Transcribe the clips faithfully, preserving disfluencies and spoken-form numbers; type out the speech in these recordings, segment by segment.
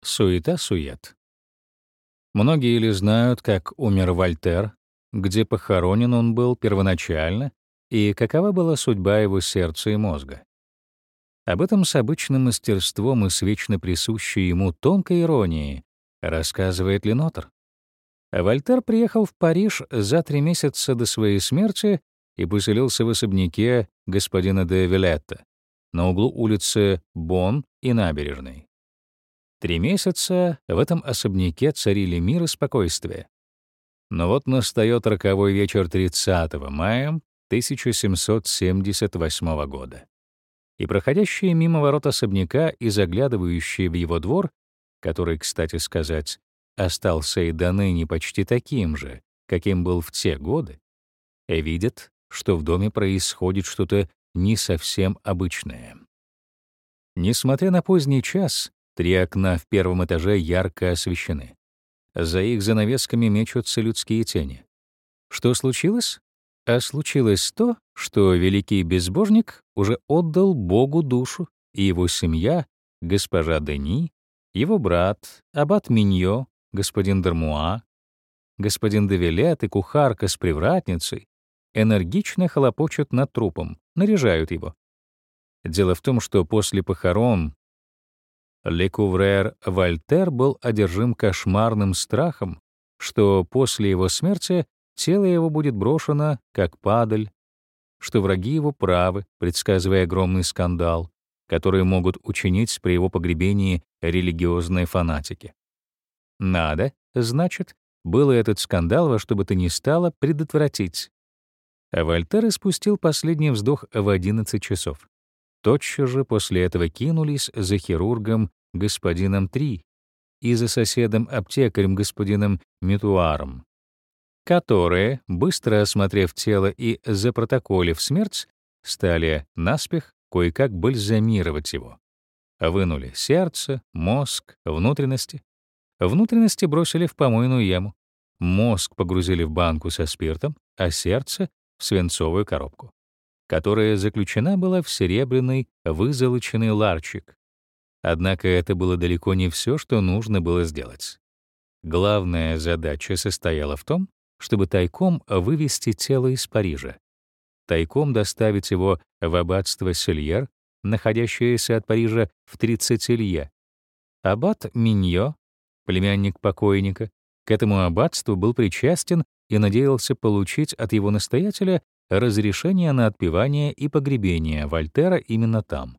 Суета-сует. Многие ли знают, как умер Вольтер, где похоронен он был первоначально и какова была судьба его сердца и мозга? Об этом с обычным мастерством и с вечно присущей ему тонкой иронией рассказывает Ленотр. Вольтер приехал в Париж за три месяца до своей смерти и поселился в особняке господина де Вилетта на углу улицы Бон и Набережной. Три месяца в этом особняке царили мир и спокойствие. Но вот настает роковой вечер тридцатого мая тысяча семьсот семьдесят восьмого года. И проходящие мимо ворот особняка и заглядывающие в его двор, который, кстати сказать, остался и до ныне почти таким же, каким был в те годы, видят, что в доме происходит что-то не совсем обычное. Несмотря на поздний час, три окна в первом этаже ярко освещены. За их занавесками мечутся людские тени. Что случилось? А случилось то, что великий безбожник уже отдал Богу душу, и его семья, госпожа Дени, его брат, аббат Миньо, господин Д'Армуа, господин де Вилет и кухарка с привратницей энергично хлопочут над трупом, наряжают его. Дело в том, что после похорон Лекуврер Вольтер был одержим кошмарным страхом, что после его смерти тело его будет брошено, как падаль, что враги его правы, предсказывая огромный скандал, который могут учинить при его погребении религиозные фанатики. Надо, значит, было этот скандал во что бы то ни стало предотвратить. А Вольтер испустил последний вздох в одиннадцать часов. Тотчас же после этого кинулись за хирургом господином Три и за соседом-аптекарем господином Метуаром, которые, быстро осмотрев тело и запротоколив смерть, стали наспех кое-как бальзамировать его. Вынули сердце, мозг, внутренности. Внутренности бросили в помойную яму. Мозг погрузили в банку со спиртом, а сердце — в свинцовую коробку, которая заключена была в серебряный вызолоченный ларчик. Однако это было далеко не все, что нужно было сделать. Главная задача состояла в том, чтобы тайком вывести тело из Парижа, тайком доставить его в аббатство Сильер, находящееся от Парижа в тридцати лье. Аббат Миньо, племянник покойника, к этому аббатству был причастен и надеялся получить от его настоятеля разрешение на отпевание и погребение Вольтера именно там.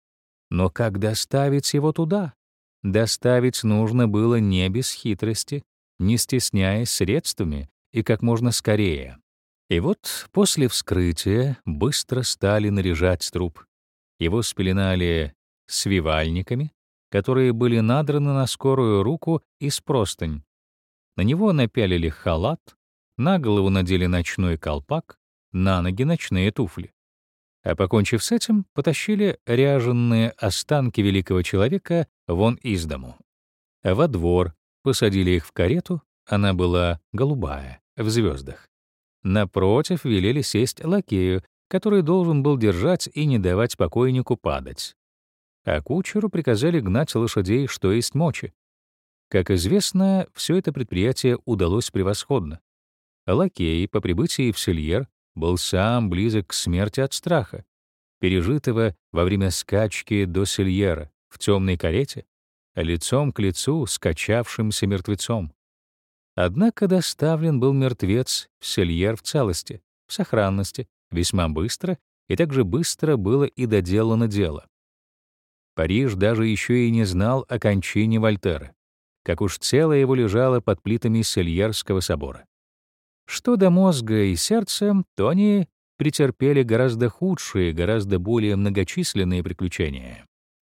Но как доставить его туда? Доставить нужно было не без хитрости, не стесняясь средствами и как можно скорее. И вот после вскрытия быстро стали наряжать труп. Его спеленали свивальниками, которые были надраны на скорую руку из простынь. На него напялили халат, на голову надели ночной колпак, на ноги ночные туфли. А покончив с этим, потащили ряженые останки великого человека вон из дому. А во двор посадили их в карету, она была голубая, в звездах. Напротив велели сесть лакею, который должен был держать и не давать покойнику падать. А кучеру приказали гнать лошадей, что есть мочи. Как известно, все это предприятие удалось превосходно. Лакей по прибытии в Сильер был сам близок к смерти от страха, пережитого во время скачки до Сильера в темной карете, лицом к лицу с качавшимся мертвецом. Однако доставлен был мертвец в Сильер в целости, в сохранности, весьма быстро, и так же быстро было и доделано дело. Париж даже еще и не знал о кончине Вольтера, как уж тело его лежало под плитами Сильерского собора. Что до мозга и сердца, то они претерпели гораздо худшие, гораздо более многочисленные приключения.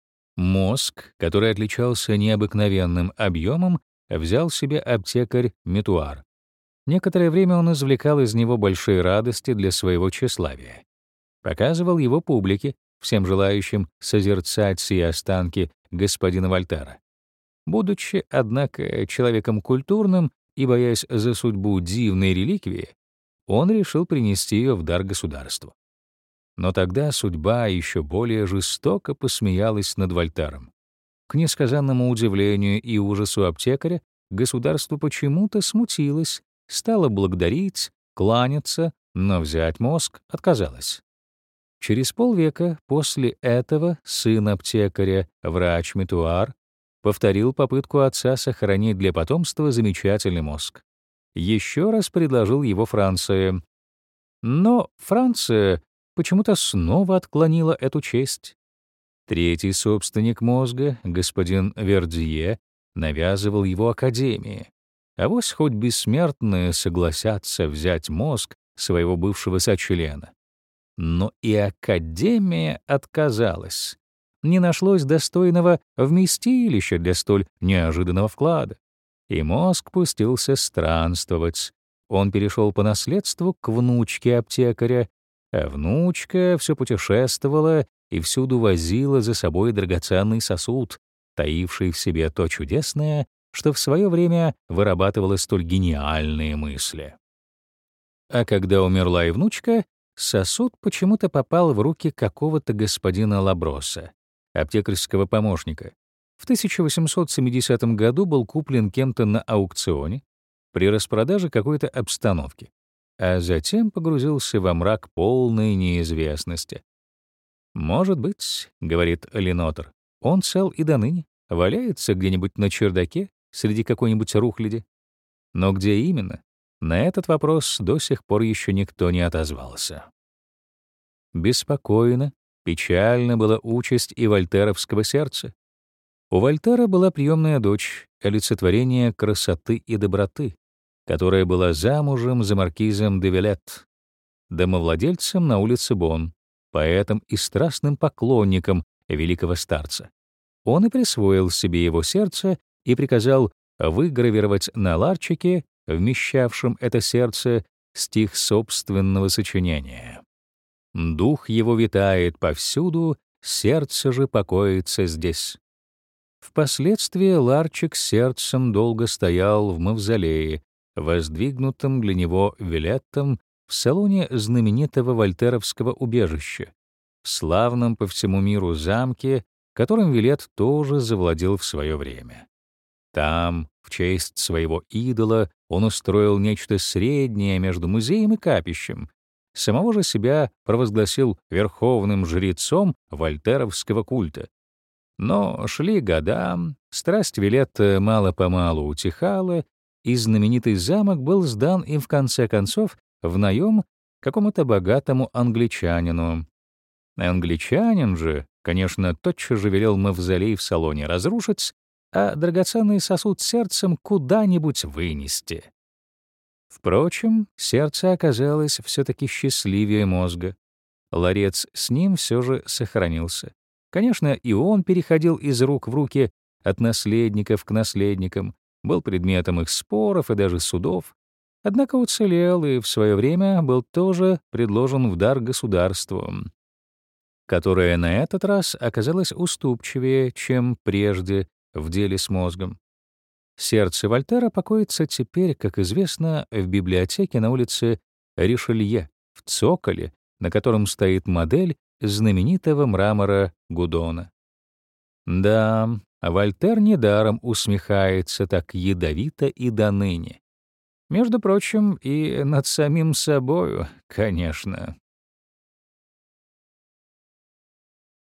Мозг, который отличался необыкновенным объемом, взял себе аптекарь Метуар. Некоторое время он извлекал из него большие радости для своего тщеславия. Показывал его публике, всем желающим созерцать сие останки господина Вольтера. Будучи, однако, человеком культурным и боясь за судьбу дивной реликвии, он решил принести ее в дар государству. Но тогда судьба еще более жестоко посмеялась над Вольтером. К несказанному удивлению и ужасу аптекаря государство почему-то смутилось, стало благодарить, кланяться, но взять мозг отказалось. Через полвека после этого сын аптекаря, врач Метуар, повторил попытку отца сохранить для потомства замечательный мозг. Еще раз предложил его Франция. Но Франция почему-то снова отклонила эту честь. Третий собственник мозга, господин Вердье, навязывал его Академии. Авось хоть бессмертные согласятся взять мозг своего бывшего сочлена. Но и Академия отказалась. Не нашлось достойного вместилища для столь неожиданного вклада. И мозг пустился странствовать. Он перешел по наследству к внучке аптекаря, а внучка все путешествовала и всюду возила за собой драгоценный сосуд, таивший в себе то чудесное, что в свое время вырабатывало столь гениальные мысли. А когда умерла и внучка, сосуд почему-то попал в руки какого-то господина Лаброса, аптекарского помощника. В тысяча восемьсот семидесятом году был куплен кем-то на аукционе при распродаже какой-то обстановки, а затем погрузился во мрак полной неизвестности. «Может быть, — говорит Ленотер, — он цел и доныне, валяется где-нибудь на чердаке среди какой-нибудь рухляди. Но где именно? На этот вопрос до сих пор еще никто не отозвался». Беспокойно, печально была участь и вольтеровского сердца. У Вольтера была приемная дочь, олицетворение красоты и доброты, которая была замужем за маркизом де Вилет, домовладельцем на улице Бонн, поэтом и страстным поклонником великого старца. Он и присвоил себе его сердце и приказал выгравировать на ларчике, вмещавшем это сердце, стих собственного сочинения. «Дух его витает повсюду, сердце же покоится здесь». Впоследствии ларчик с сердцем долго стоял в мавзолее, воздвигнутом для него Вилеттом в салоне знаменитого вольтеровского убежища, в славном по всему миру замке, которым Вилет тоже завладел в свое время. Там, в честь своего идола, он устроил нечто среднее между музеем и капищем, самого же себя провозгласил верховным жрецом вольтеровского культа. Но шли года, страсть Вилетта мало-помалу утихала, и знаменитый замок был сдан им в конце концов в наем какому-то богатому англичанину. Англичанин же, конечно, тотчас же велел мавзолей в салоне разрушить, а драгоценный сосуд с сердцем куда-нибудь вынести. Впрочем, сердце оказалось все-таки счастливее мозга. Ларец с ним все же сохранился. Конечно, и он переходил из рук в руки, от наследников к наследникам, был предметом их споров и даже судов, однако уцелел и в свое время был тоже предложен в дар государству, которое на этот раз оказалось уступчивее, чем прежде в деле с мозгом. Сердце Вольтера покоится теперь, как известно, в библиотеке на улице Ришелье, в цоколе, на котором стоит модель знаменитого мрамора Гудона. Да, Вольтер недаром усмехается так ядовито и доныне. Между прочим, и над самим собою, конечно.